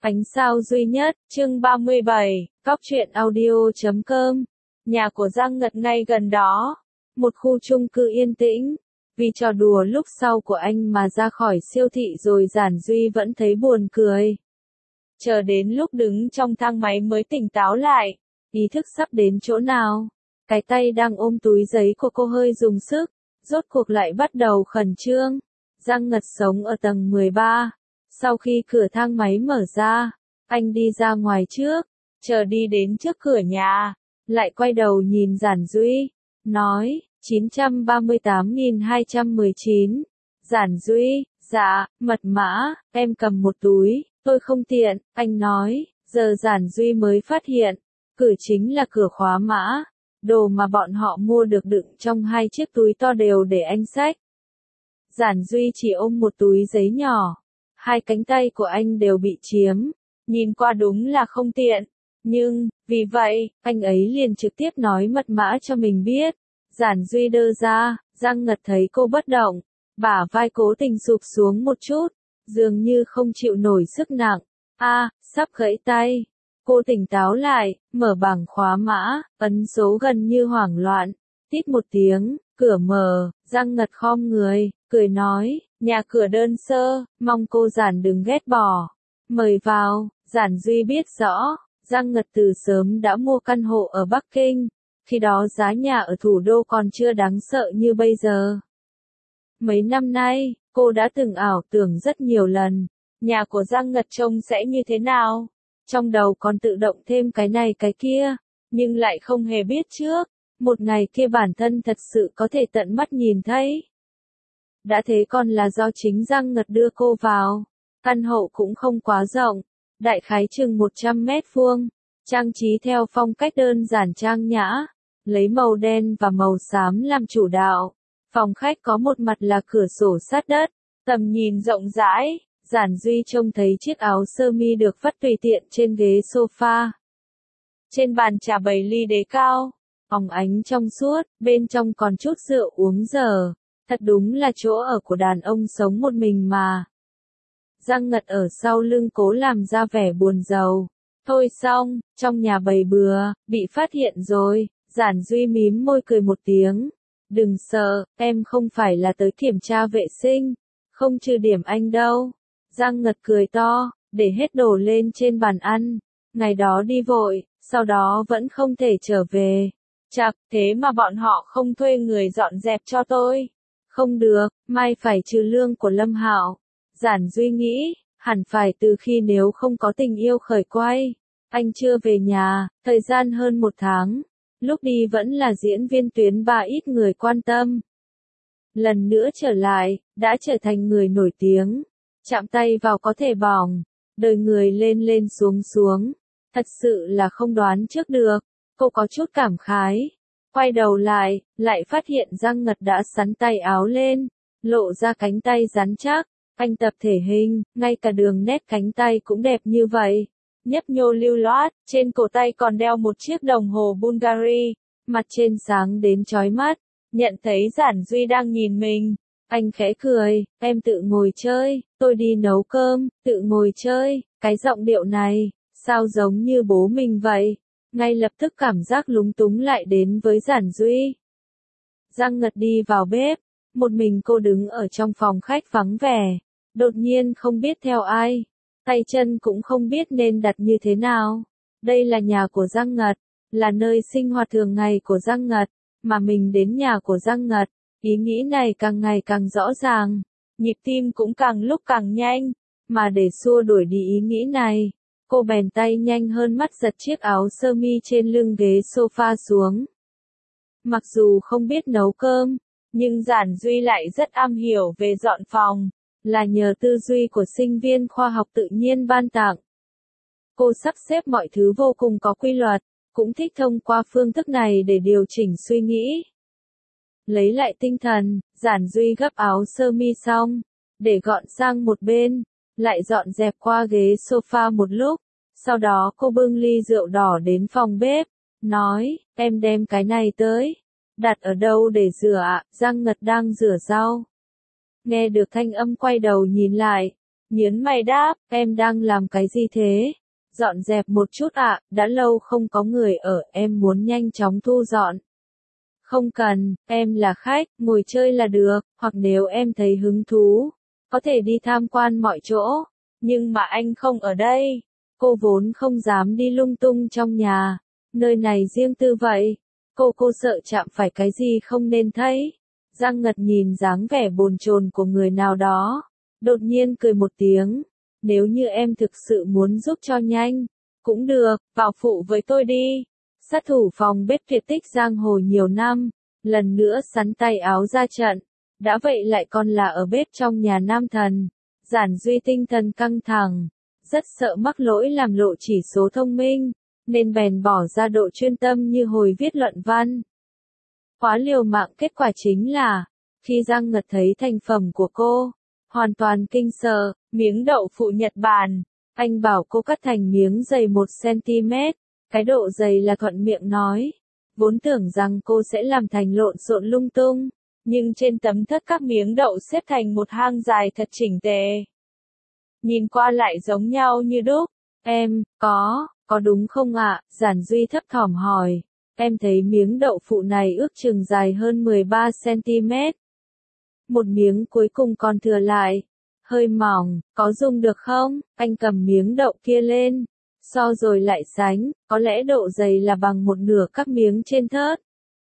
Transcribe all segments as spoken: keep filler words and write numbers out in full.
Ánh sao duy nhất, chương ba mươi bảy, Cóc truyện audio chấm com. Nhà của Giang Ngật ngay gần đó. Một khu chung cư yên tĩnh. Vì trò đùa lúc sau của anh mà ra khỏi siêu thị rồi Giản Duy vẫn thấy buồn cười. Chờ đến lúc đứng trong thang máy mới tỉnh táo lại. Ý thức sắp đến chỗ nào. Cái tay đang ôm túi giấy của cô hơi dùng sức. Rốt cuộc lại bắt đầu khẩn trương. Giang Ngật sống ở tầng mười ba. Sau khi cửa thang máy mở ra, anh đi ra ngoài trước, chờ đi đến trước cửa nhà, lại quay đầu nhìn Giản Duy, nói, chín trăm ba mươi tám nghìn hai trăm mười chín. Giản Duy, dạ, mật mã, em cầm một túi, tôi không tiện, anh nói, giờ Giản Duy mới phát hiện, cửa chính là cửa khóa mã, đồ mà bọn họ mua được đựng trong hai chiếc túi to đều để anh xách. Giản Duy chỉ ôm một túi giấy nhỏ. Hai cánh tay của anh đều bị chiếm, nhìn qua đúng là không tiện, nhưng, vì vậy, anh ấy liền trực tiếp nói mật mã cho mình biết. Giản Duy đơ ra, Giang Ngật thấy cô bất động, bả vai cố tình sụp xuống một chút, dường như không chịu nổi sức nặng, a, sắp gãy tay. Cô tỉnh táo lại, mở bảng khóa mã, ấn số gần như hoảng loạn, tít một tiếng, cửa mở, Giang Ngật khom người, cười nói, nhà cửa đơn sơ, mong cô Giản đừng ghét bỏ. Mời vào. Giản Duy biết rõ, Giang Ngật từ sớm đã mua căn hộ ở Bắc Kinh, khi đó giá nhà ở thủ đô còn chưa đáng sợ như bây giờ. Mấy năm nay, cô đã từng ảo tưởng rất nhiều lần, nhà của Giang Ngật trông sẽ như thế nào, trong đầu còn tự động thêm cái này cái kia, nhưng lại không hề biết trước, một ngày kia bản thân thật sự có thể tận mắt nhìn thấy. Đã thế còn là do chính Giang Ngật đưa cô vào. Căn hộ cũng không quá rộng, đại khái chừng một trăm mét vuông, trang trí theo phong cách đơn giản trang nhã, lấy màu đen và màu xám làm chủ đạo. Phòng khách có một mặt là cửa sổ sát đất, tầm nhìn rộng rãi. Giản Duy trông thấy chiếc áo sơ mi được vắt tùy tiện trên ghế sofa. Trên bàn trà bày ly đế cao, óng ánh trong suốt, bên trong còn chút rượu uống dở. Thật đúng là chỗ ở của đàn ông sống một mình mà. Giang Ngật ở sau lưng cố làm ra vẻ buồn rầu. Thôi xong, trong nhà bày bừa, bị phát hiện rồi. Giản Duy mím môi cười một tiếng. Đừng sợ, em không phải là tới kiểm tra vệ sinh, không trừ điểm anh đâu. Giang Ngật cười to, để hết đồ lên trên bàn ăn. Ngày đó đi vội, sau đó vẫn không thể trở về. Chạc, thế mà bọn họ không thuê người dọn dẹp cho tôi. Không được, mai phải trừ lương của Lâm Hạo. Giản Duy nghĩ, hẳn phải từ khi nếu không có tình yêu khởi quay. Anh chưa về nhà, thời gian hơn một tháng. Lúc đi vẫn là diễn viên tuyến ba ít người quan tâm. Lần nữa trở lại, đã trở thành người nổi tiếng. Chạm tay vào có thể bỏng, đời người lên lên xuống xuống. Thật sự là không đoán trước được. Cô có chút cảm khái. Quay đầu lại, lại phát hiện Giang Ngật đã xắn tay áo lên, lộ ra cánh tay rắn chắc. Anh tập thể hình, ngay cả đường nét cánh tay cũng đẹp như vậy. Nhấp nhô lưu loát, trên cổ tay còn đeo một chiếc đồng hồ Bulgari, mặt trên sáng đến chói mắt. Nhận thấy Giản Duy đang nhìn mình, anh khẽ cười, em tự ngồi chơi, tôi đi nấu cơm, tự ngồi chơi. Cái giọng điệu này, sao giống như bố mình vậy. Ngay lập tức cảm giác lúng túng lại đến với Giản Duy. Giang Ngật đi vào bếp, một mình cô đứng ở trong phòng khách vắng vẻ, đột nhiên không biết theo ai, tay chân cũng không biết nên đặt như thế nào. Đây là nhà của Giang Ngật, là nơi sinh hoạt thường ngày của Giang Ngật, mà mình đến nhà của Giang Ngật, ý nghĩ này càng ngày càng rõ ràng, nhịp tim cũng càng lúc càng nhanh, mà để xua đuổi đi ý nghĩ này. Cô bèn tay nhanh hơn mắt giật chiếc áo sơ mi trên lưng ghế sofa xuống. Mặc dù không biết nấu cơm, nhưng Giản Duy lại rất am hiểu về dọn phòng, là nhờ tư duy của sinh viên khoa học tự nhiên ban tặng. Cô sắp xếp mọi thứ vô cùng có quy luật, cũng thích thông qua phương thức này để điều chỉnh suy nghĩ. Lấy lại tinh thần, Giản Duy gấp áo sơ mi xong, để gọn sang một bên. Lại dọn dẹp qua ghế sofa một lúc, sau đó cô bưng ly rượu đỏ đến phòng bếp, nói, em đem cái này tới, đặt ở đâu để rửa ạ? Giang Ngật đang rửa rau. Nghe được thanh âm quay đầu nhìn lại, Nhớn mày đáp, em đang làm cái gì thế? Dọn dẹp một chút ạ, đã lâu không có người ở, em muốn nhanh chóng thu dọn. Không cần, em là khách, ngồi chơi là được, hoặc nếu em thấy hứng thú, có thể đi tham quan mọi chỗ. Nhưng mà anh không ở đây. Cô vốn không dám đi lung tung trong nhà. Nơi này riêng tư vậy. Cô cô sợ chạm phải cái gì không nên thấy. Giang Ngật nhìn dáng vẻ bồn chồn của người nào đó. Đột nhiên cười một tiếng. Nếu như em thực sự muốn giúp cho nhanh, cũng được, vào phụ với tôi đi. Sát thủ phòng bếp tuyệt tích giang hồ nhiều năm, lần nữa sắn tay áo ra trận. Đã vậy lại còn là ở bếp trong nhà nam thần. Giản Duy tinh thần căng thẳng, rất sợ mắc lỗi làm lộ chỉ số thông minh, nên bèn bỏ ra độ chuyên tâm như hồi viết luận văn. Quá liều mạng, kết quả chính là, khi Giang Ngật thấy thành phẩm của cô, hoàn toàn kinh sợ. Miếng đậu phụ Nhật Bản, anh bảo cô cắt thành miếng dày một xăng-ti-mét, cái độ dày là thuận miệng nói. Vốn tưởng rằng cô sẽ làm thành lộn xộn lung tung, nhưng trên tấm thất các miếng đậu xếp thành một hang dài thật chỉnh tề. Nhìn qua lại giống nhau như đúc. Em, có, có đúng không ạ? Giản Duy thấp thỏm hỏi. Em thấy miếng đậu phụ này ước chừng dài hơn mười ba xăng-ti-mét. Một miếng cuối cùng còn thừa lại. Hơi mỏng, có dùng được không? Anh cầm miếng đậu kia lên. So rồi lại sánh, có lẽ độ dày là bằng một nửa các miếng trên thớt.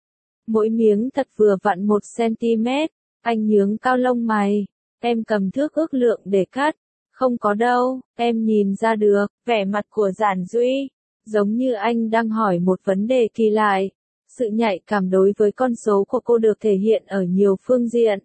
Mỗi miếng thật vừa vặn một xăng-ti-mét. Anh nhướng cao lông mày. Em cầm thước ước lượng để cắt. Không có đâu, em nhìn ra được. Vẻ mặt của Giản Duy, giống như anh đang hỏi một vấn đề kỳ lạ. Sự nhạy cảm đối với con số của cô được thể hiện ở nhiều phương diện.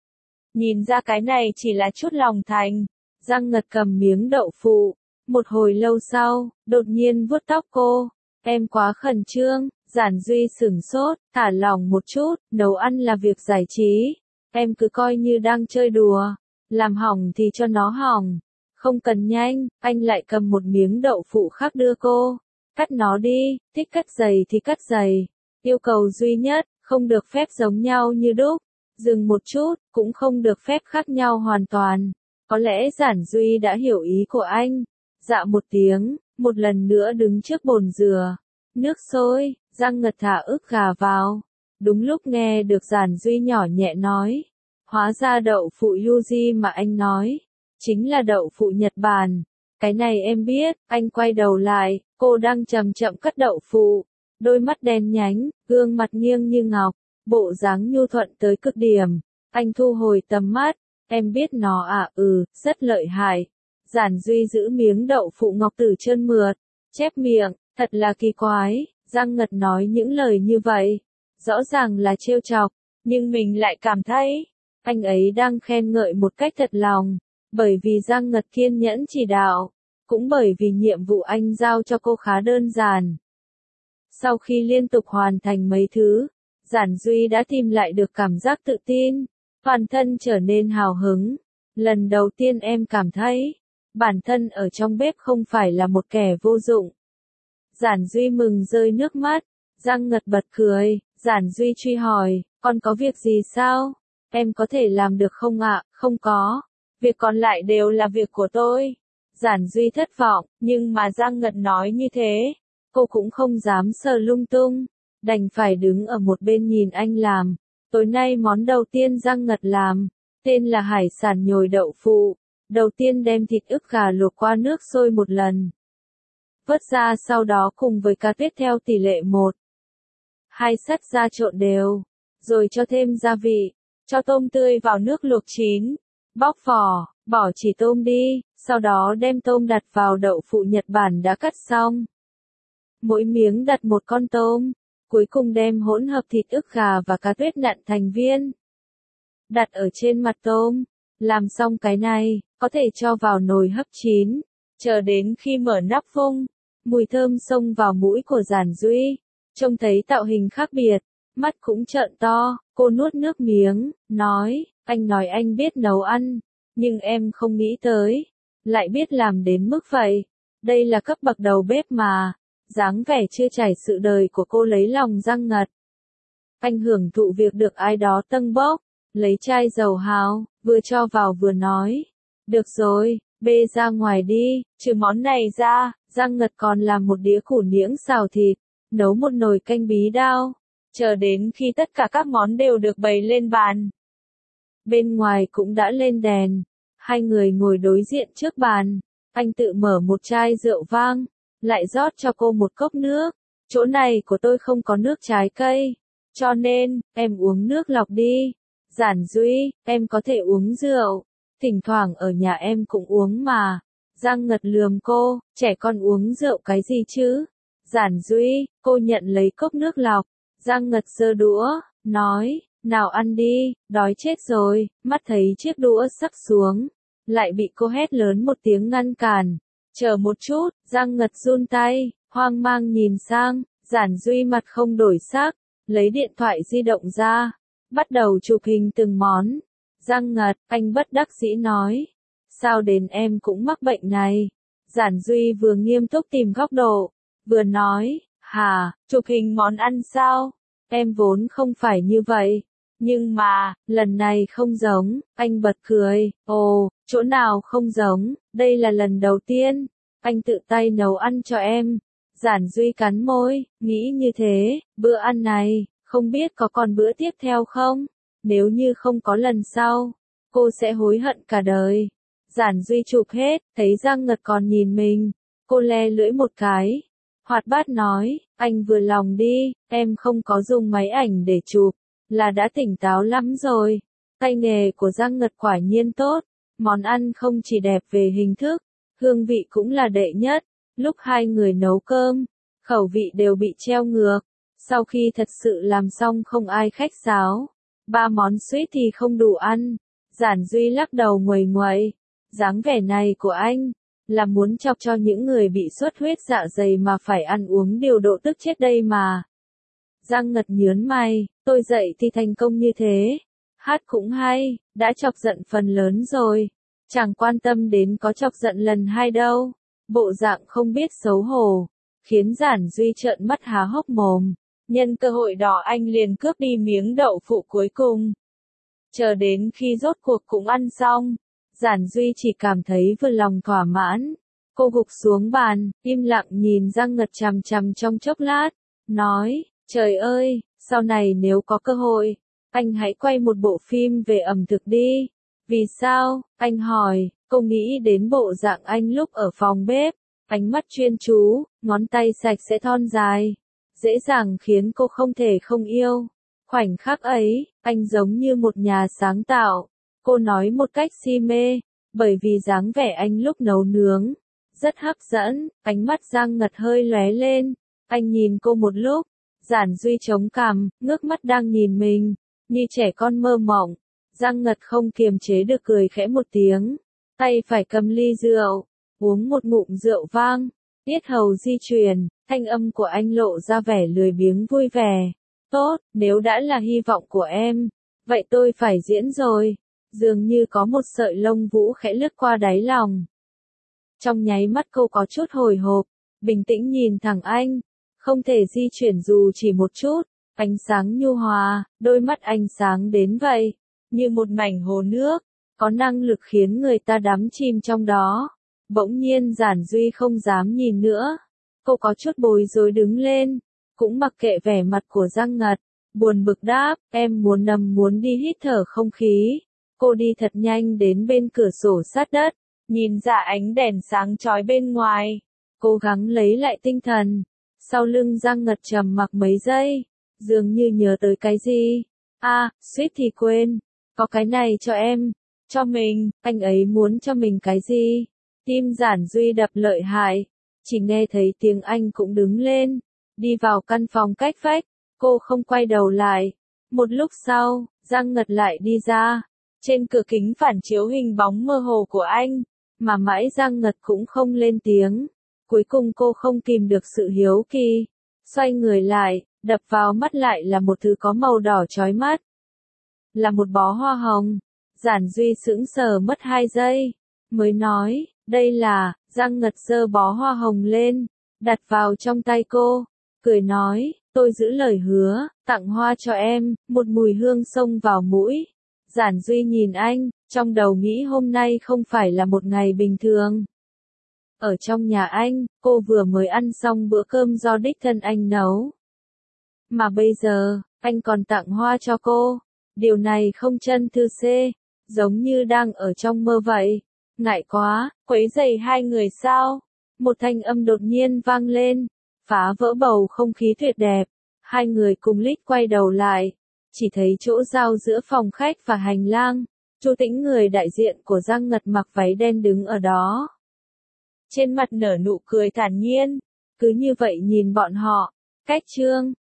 Nhìn ra cái này chỉ là chút lòng thành. Giang Ngật cầm miếng đậu phụ. Một hồi lâu sau, đột nhiên vuốt tóc cô. Em quá khẩn trương. Giản Duy sửng sốt, thả lỏng một chút. Nấu ăn là việc giải trí. Em cứ coi như đang chơi đùa. Làm hỏng thì cho nó hỏng. Không cần nhanh. Anh lại cầm một miếng đậu phụ khác đưa cô. Cắt nó đi. Thích cắt dày thì cắt dày. Yêu cầu duy nhất, không được phép giống nhau như đúc. Dừng một chút, cũng không được phép khác nhau hoàn toàn. Có lẽ Giản Duy đã hiểu ý của anh. Dạ một tiếng, một lần nữa đứng trước bồn dừa. Nước sôi, Giang Ngật thả ức gà vào. Đúng lúc nghe được Giản Duy nhỏ nhẹ nói. Hóa ra đậu phụ Yuji mà anh nói. Chính là đậu phụ Nhật Bản. Cái này em biết. Anh quay đầu lại, cô đang chậm chậm cắt đậu phụ. Đôi mắt đen nhánh, gương mặt nghiêng như ngọc. Bộ dáng nhu thuận tới cực điểm. Anh thu hồi tầm mắt. Em biết nó à? Ừ, rất lợi hại. Giản Duy giữ miếng đậu phụ ngọc tử trơn mượt. Chép miệng, thật là kỳ quái. Giang Ngật nói những lời như vậy. Rõ ràng là trêu chọc. Nhưng mình lại cảm thấy, anh ấy đang khen ngợi một cách thật lòng. Bởi vì Giang Ngật kiên nhẫn chỉ đạo. Cũng bởi vì nhiệm vụ anh giao cho cô khá đơn giản. Sau khi liên tục hoàn thành mấy thứ, Giản Duy đã tìm lại được cảm giác tự tin, toàn thân trở nên hào hứng. Lần đầu tiên em cảm thấy, bản thân ở trong bếp không phải là một kẻ vô dụng. Giản Duy mừng rơi nước mắt, Giang Ngật bật cười, Giản Duy truy hỏi, còn có việc gì sao? Em có thể làm được không ạ? Không có, việc còn lại đều là việc của tôi. Giản Duy thất vọng, nhưng mà Giang Ngật nói như thế, cô cũng không dám sờ lung tung. Đành phải đứng ở một bên nhìn anh làm. Tối nay món đầu tiên Giang Ngật làm, tên là hải sản nhồi đậu phụ. Đầu tiên đem thịt ức gà luộc qua nước sôi một lần. Vớt ra sau đó cùng với cá tuyết theo tỷ lệ một. Hai sắt ra trộn đều. Rồi cho thêm gia vị. Cho tôm tươi vào nước luộc chín. Bóc vỏ, bỏ chỉ tôm đi. Sau đó đem tôm đặt vào đậu phụ Nhật Bản đã cắt xong. Mỗi miếng đặt một con tôm. Cuối cùng đem hỗn hợp thịt ức gà và cá tuyết nặn thành viên. Đặt ở trên mặt tôm. Làm xong cái này, có thể cho vào nồi hấp chín. Chờ đến khi mở nắp vung, mùi thơm xông vào mũi của Giản Duy. Trông thấy tạo hình khác biệt, mắt cũng trợn to, cô nuốt nước miếng, nói, anh nói anh biết nấu ăn, nhưng em không nghĩ tới, lại biết làm đến mức vậy. Đây là cấp bậc đầu bếp mà. Dáng vẻ chưa trải sự đời của cô lấy lòng Giang Ngật. Anh hưởng thụ việc được ai đó tâng bốc, lấy chai dầu hào, vừa cho vào vừa nói. Được rồi, bê ra ngoài đi, trừ món này ra, Giang Ngật còn làm một đĩa củ niễng xào thịt, nấu một nồi canh bí đao, chờ đến khi tất cả các món đều được bày lên bàn. Bên ngoài cũng đã lên đèn, hai người ngồi đối diện trước bàn, anh tự mở một chai rượu vang, lại rót cho cô một cốc nước, chỗ này của tôi không có nước trái cây, cho nên, em uống nước lọc đi. Giản Duy, em có thể uống rượu, thỉnh thoảng ở nhà em cũng uống mà. Giang Ngật lườm cô, trẻ con uống rượu cái gì chứ? Giản Duy, cô nhận lấy cốc nước lọc. Giang Ngật giơ đũa, nói, nào ăn đi, đói chết rồi, mắt thấy chiếc đũa sắp xuống, lại bị cô hét lớn một tiếng ngăn cản. Chờ một chút, Giang Ngật run tay, hoang mang nhìn sang, Giản Duy mặt không đổi sắc, lấy điện thoại di động ra, bắt đầu chụp hình từng món. Giang Ngật, anh bất đắc dĩ nói, sao đến em cũng mắc bệnh này? Giản Duy vừa nghiêm túc tìm góc độ, vừa nói, hả, chụp hình món ăn sao? Em vốn không phải như vậy. Nhưng mà, lần này không giống, anh bật cười, ồ, chỗ nào không giống, đây là lần đầu tiên, anh tự tay nấu ăn cho em. Giản Duy cắn môi, nghĩ như thế, bữa ăn này, không biết có còn bữa tiếp theo không? Nếu như không có lần sau, cô sẽ hối hận cả đời. Giản Duy chụp hết, thấy Giang Ngật còn nhìn mình, cô le lưỡi một cái. Hoạt bát nói, anh vừa lòng đi, em không có dùng máy ảnh để chụp, là đã tỉnh táo lắm rồi. Tay nghề của Giang Ngật quả nhiên tốt, món ăn không chỉ đẹp về hình thức, hương vị cũng là đệ nhất. Lúc hai người nấu cơm, khẩu vị đều bị treo ngược. Sau khi thật sự làm xong không ai khách sáo, ba món suýt thì không đủ ăn. Giản Duy lắc đầu nguầy nguậy, dáng vẻ này của anh, là muốn chọc cho những người bị xuất huyết dạ dày mà phải ăn uống điều độ tức chết đây mà. Giang Ngật nhớn mày, tôi dậy thì thành công như thế, hát cũng hay, đã chọc giận phần lớn rồi, chẳng quan tâm đến có chọc giận lần hai đâu. Bộ dạng không biết xấu hổ, khiến Giản Duy trợn mắt há hốc mồm. Nhân cơ hội đó anh liền cướp đi miếng đậu phụ cuối cùng. Chờ đến khi rốt cuộc cũng ăn xong, Giản Duy chỉ cảm thấy vừa lòng thỏa mãn. Cô gục xuống bàn, im lặng nhìn Giang Ngật chằm chằm trong chốc lát, nói, trời ơi, sau này nếu có cơ hội, anh hãy quay một bộ phim về ẩm thực đi. Vì sao? Anh hỏi. Cô nghĩ đến bộ dạng anh lúc ở phòng bếp, ánh mắt chuyên chú, ngón tay sạch sẽ thon dài, dễ dàng khiến cô không thể không yêu. Khoảnh khắc ấy, anh giống như một nhà sáng tạo, cô nói một cách si mê, bởi vì dáng vẻ anh lúc nấu nướng, rất hấp dẫn. Ánh mắt Giang Ngật hơi lóe lên, anh nhìn cô một lúc, Giản Duy chống cằm, ngước mắt đang nhìn mình, như trẻ con mơ mộng. Giang Ngật không kiềm chế được cười khẽ một tiếng. Tay phải cầm ly rượu, uống một ngụm rượu vang, yết hầu di chuyển, thanh âm của anh lộ ra vẻ lười biếng vui vẻ. Tốt, nếu đã là hy vọng của em, vậy tôi phải diễn rồi. Dường như có một sợi lông vũ khẽ lướt qua đáy lòng. Trong nháy mắt cô có chút hồi hộp, bình tĩnh nhìn thẳng anh, không thể di chuyển dù chỉ một chút, ánh sáng nhu hòa, đôi mắt anh sáng đến vậy, như một mảnh hồ nước, có năng lực khiến người ta đắm chìm trong đó. Bỗng nhiên Giản Duy không dám nhìn nữa, cô có chút bối rối đứng lên, cũng mặc kệ vẻ mặt của Giang Ngật, buồn bực đáp, em muốn nằm muốn đi hít thở không khí. Cô đi thật nhanh đến bên cửa sổ sát đất, nhìn ra ánh đèn sáng chói bên ngoài, cố gắng lấy lại tinh thần. Sau lưng Giang Ngật trầm mặc mấy giây, dường như nhớ tới cái gì. A, à, suýt thì quên, có cái này cho em, cho mình, anh ấy muốn cho mình cái gì? Tim Giản Duy đập lợi hại, chỉ nghe thấy tiếng anh cũng đứng lên, đi vào căn phòng cách vách, cô không quay đầu lại. Một lúc sau, Giang Ngật lại đi ra, trên cửa kính phản chiếu hình bóng mơ hồ của anh, mà mãi Giang Ngật cũng không lên tiếng. Cuối cùng cô không kìm được sự hiếu kỳ, xoay người lại, đập vào mắt lại là một thứ có màu đỏ chói mắt. Là một bó hoa hồng. Giản Duy sững sờ mất hai giây, mới nói, đây là. Giang Ngật giơ bó hoa hồng lên, đặt vào trong tay cô, cười nói, tôi giữ lời hứa, tặng hoa cho em. Một mùi hương xông vào mũi. Giản Duy nhìn anh, Trong đầu nghĩ hôm nay không phải là một ngày bình thường. Ở trong nhà anh, cô vừa mới ăn xong bữa cơm do đích thân anh nấu. Mà bây giờ, anh còn tặng hoa cho cô. Điều này không chân thư xê, giống như đang ở trong mơ vậy. Ngại quá, quấy rầy hai người sao? Một thanh âm đột nhiên vang lên, phá vỡ bầu không khí tuyệt đẹp. Hai người cùng lít quay đầu lại, chỉ thấy chỗ giao giữa phòng khách và hành lang. Chu Tĩnh, người đại diện của Giang Ngật, mặc váy đen đứng ở đó. Trên mặt nở nụ cười thản nhiên, cứ như vậy nhìn bọn họ. Cách chương